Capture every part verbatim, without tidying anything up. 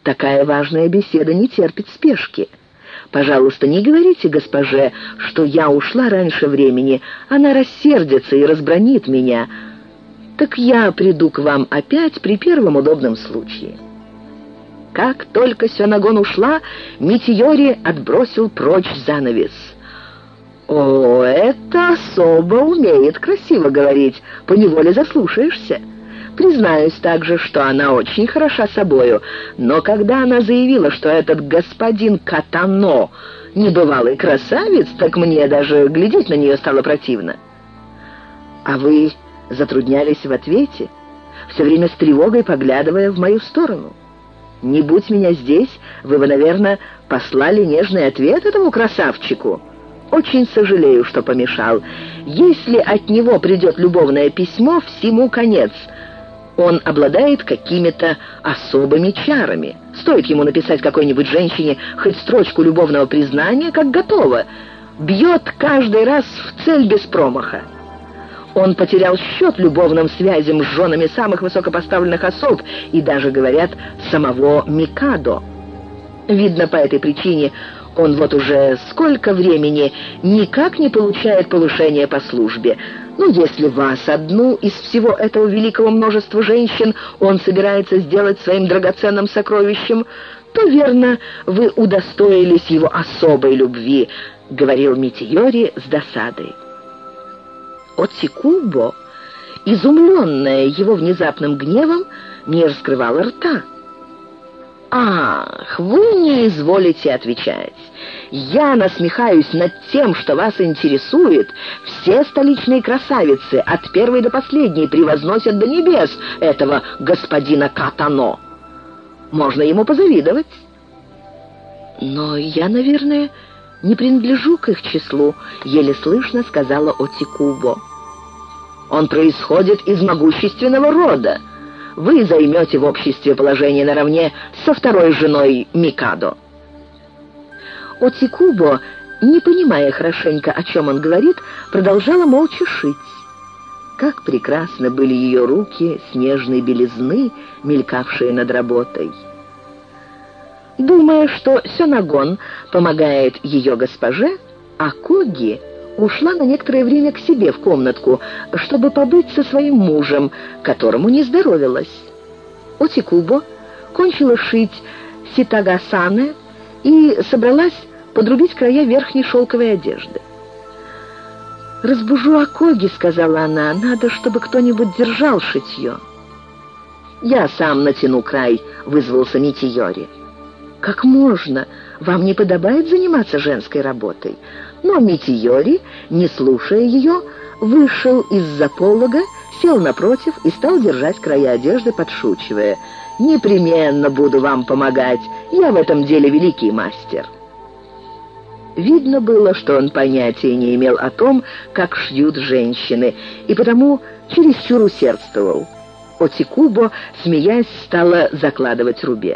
Такая важная беседа не терпит спешки. Пожалуйста, не говорите госпоже, что я ушла раньше времени. Она рассердится и разбранит меня. Так я приду к вам опять при первом удобном случае». Как только Сёнагон ушла, Митиори отбросил прочь занавес. «О, это особо умеет красиво говорить, поневоле заслушаешься. Признаюсь также, что она очень хороша собою, но когда она заявила, что этот господин Катано небывалый красавец, так мне даже глядеть на нее стало противно». «А вы затруднялись в ответе, все время с тревогой поглядывая в мою сторону? Не будь меня здесь, вы бы, наверное, послали нежный ответ этому красавчику. Очень сожалею, что помешал. Если от него придет любовное письмо, всему конец. Он обладает какими-то особыми чарами. Стоит ему написать какой-нибудь женщине хоть строчку любовного признания, как готово. Бьет каждый раз в цель без промаха. Он потерял счет любовным связям с женами самых высокопоставленных особ и даже, говорят, самого Микадо. Видно, по этой причине он вот уже сколько времени никак не получает повышения по службе. Ну, если вас одну из всего этого великого множества женщин он собирается сделать своим драгоценным сокровищем, то, верно, вы удостоились его особой любви», — говорил Митиори с досадой. Оцикубо, изумленная его внезапным гневом, не раскрывала рта. «Ах, вы не изволите отвечать. Я насмехаюсь над тем, что вас интересует. Все столичные красавицы, от первой до последней, превозносят до небес этого господина Катано. Можно ему позавидовать». «Но я, наверное, не принадлежу к их числу», — еле слышно сказала Оцикубо. «Он происходит из могущественного рода. Вы займете в обществе положение наравне со второй женой Микадо». Оцикубо, не понимая хорошенько, о чем он говорит, продолжала молча шить. Как прекрасны были ее руки снежной белизны, мелькавшие над работой. Думая, что Сёнагон помогает ее госпоже, Акоги ушла на некоторое время к себе в комнатку, чтобы побыть со своим мужем, которому не здоровилось. Оцикубо кончила шить ситагасане и собралась подрубить края верхней шелковой одежды. «Разбужу Акоги», — сказала она, — «надо, чтобы кто-нибудь держал шитье». «Я сам натяну край», — вызвался Митиори. «Как можно? Вам не подобает заниматься женской работой». Но Митиори, не слушая ее, вышел из-за полога, сел напротив и стал держать края одежды, подшучивая. «Непременно буду вам помогать. Я в этом деле великий мастер». Видно было, что он понятия не имел о том, как шьют женщины, и потому чересчур усердствовал. Оцикубо, смеясь, стала закладывать рубец.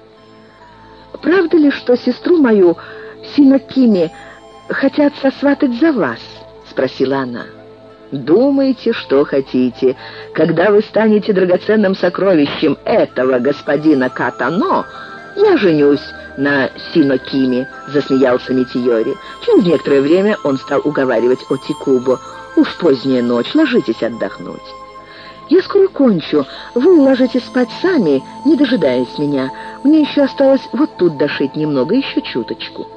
«Правда ли, что сестру мою, Синокими, хотят сосватать за вас?» — спросила она. «Думайте, что хотите. Когда вы станете драгоценным сокровищем этого господина Катано, я женюсь на Синокими», — засмеялся Митиори. Через некоторое время он стал уговаривать Оцикубо. «Уж поздняя ночь, ложитесь отдохнуть. Я скоро кончу. Вы ложитесь спать сами, не дожидаясь меня. Мне еще осталось вот тут дошить немного, еще чуточку».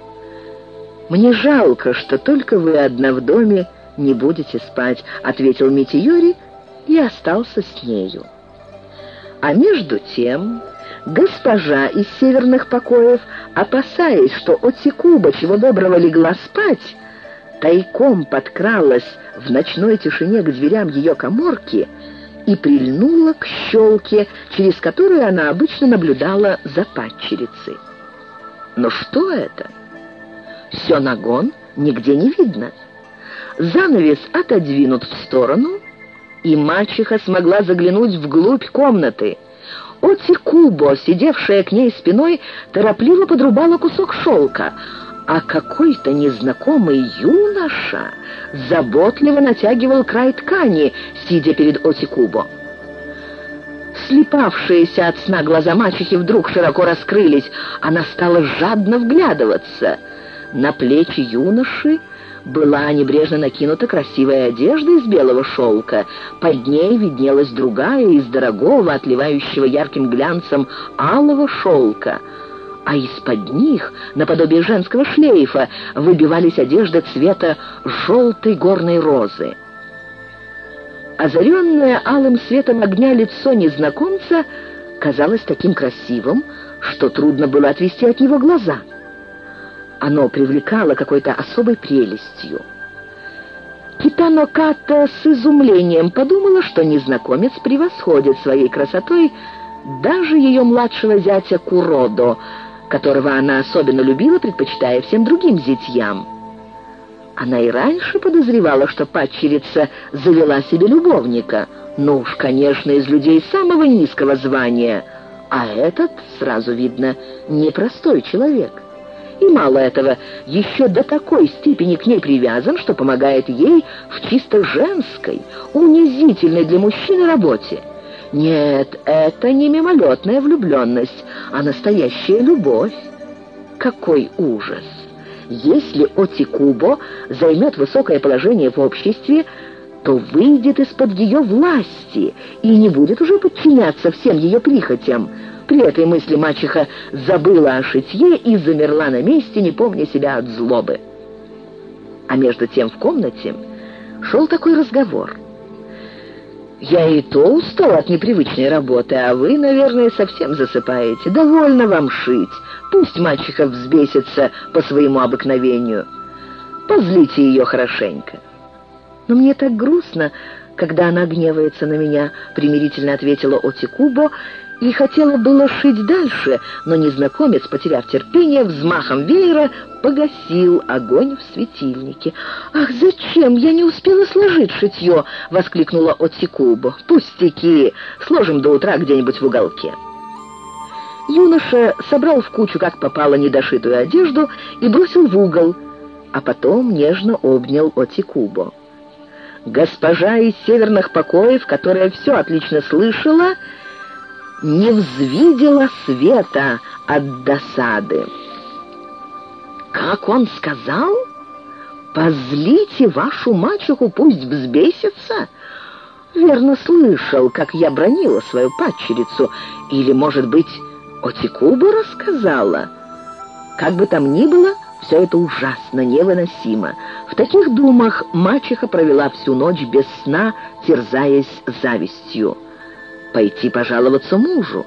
«Мне жалко, что только вы одна в доме не будете спать», — ответил Митиори и остался с нею. А между тем госпожа из северных покоев, опасаясь, что Оцикубо чего доброго легла спать, тайком подкралась в ночной тишине к дверям ее каморки и прильнула к щелке, через которую она обычно наблюдала за падчерицей. Но что это? Сёнагон нигде не видно. Занавес отодвинут в сторону, и мачеха смогла заглянуть вглубь комнаты. Оцикубо, сидевшая к ней спиной, торопливо подрубала кусок шелка, а какой-то незнакомый юноша заботливо натягивал край ткани, сидя перед Оцикубо. Слепавшиеся от сна глаза мачехи вдруг широко раскрылись. Она стала жадно вглядываться. На плечи юноши была небрежно накинута красивая одежда из белого шелка. Под ней виднелась другая из дорогого, отливающего ярким глянцем алого шелка. А из-под них, наподобие женского шлейфа, выбивались одежды цвета желтой горной розы. Озаренное алым светом огня лицо незнакомца казалось таким красивым, что трудно было отвести от него глаза. Оно привлекало какой-то особой прелестью. Китано Ката с изумлением подумала, что незнакомец превосходит своей красотой даже ее младшего зятя Куродо, которого она особенно любила, предпочитая всем другим зятьям. Она и раньше подозревала, что падчерица завела себе любовника, ну уж, конечно, из людей самого низкого звания, а этот, сразу видно, непростой человек. И мало этого, еще до такой степени к ней привязан, что помогает ей в чисто женской, унизительной для мужчины работе. Нет, это не мимолетная влюбленность, а настоящая любовь. Какой ужас! Если Отикубо займет высокое положение в обществе, то выйдет из-под ее власти и не будет уже подчиняться всем ее прихотям. При этой мысли мачеха забыла о шитье и замерла на месте, не помня себя от злобы. А между тем в комнате шел такой разговор. «Я и то устал от непривычной работы, а вы, наверное, совсем засыпаете. Довольно вам шить. Пусть мачеха взбесится по своему обыкновению. Позлите ее хорошенько». «Но мне так грустно, когда она гневается на меня», — примирительно ответила Отикубо, и хотела было шить дальше, но незнакомец, потеряв терпение, взмахом веера погасил огонь в светильнике. «Ах, зачем? Я не успела сложить шитье!» — воскликнула Отикубо. «Пустяки! Сложим до утра где-нибудь в уголке». Юноша собрал в кучу, как попало, недошитую одежду и бросил в угол, а потом нежно обнял Отикубо. Госпожа из северных покоев, которая все отлично слышала, не взвидела света от досады. «Как он сказал? Позлите вашу мачеху, пусть взбесится? Верно слышал, как я бронила свою падчерицу. Или, может быть, Отикубо рассказала? Как бы там ни было, все это ужасно, невыносимо. В таких думах мачеха провела всю ночь без сна, терзаясь завистью. Пойти пожаловаться мужу.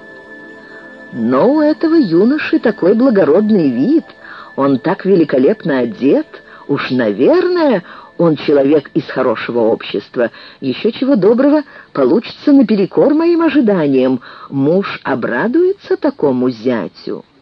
Но у этого юноши такой благородный вид, он так великолепно одет, уж, наверное, он человек из хорошего общества. Еще чего доброго получится наперекор моим ожиданиям. Муж обрадуется такому зятю».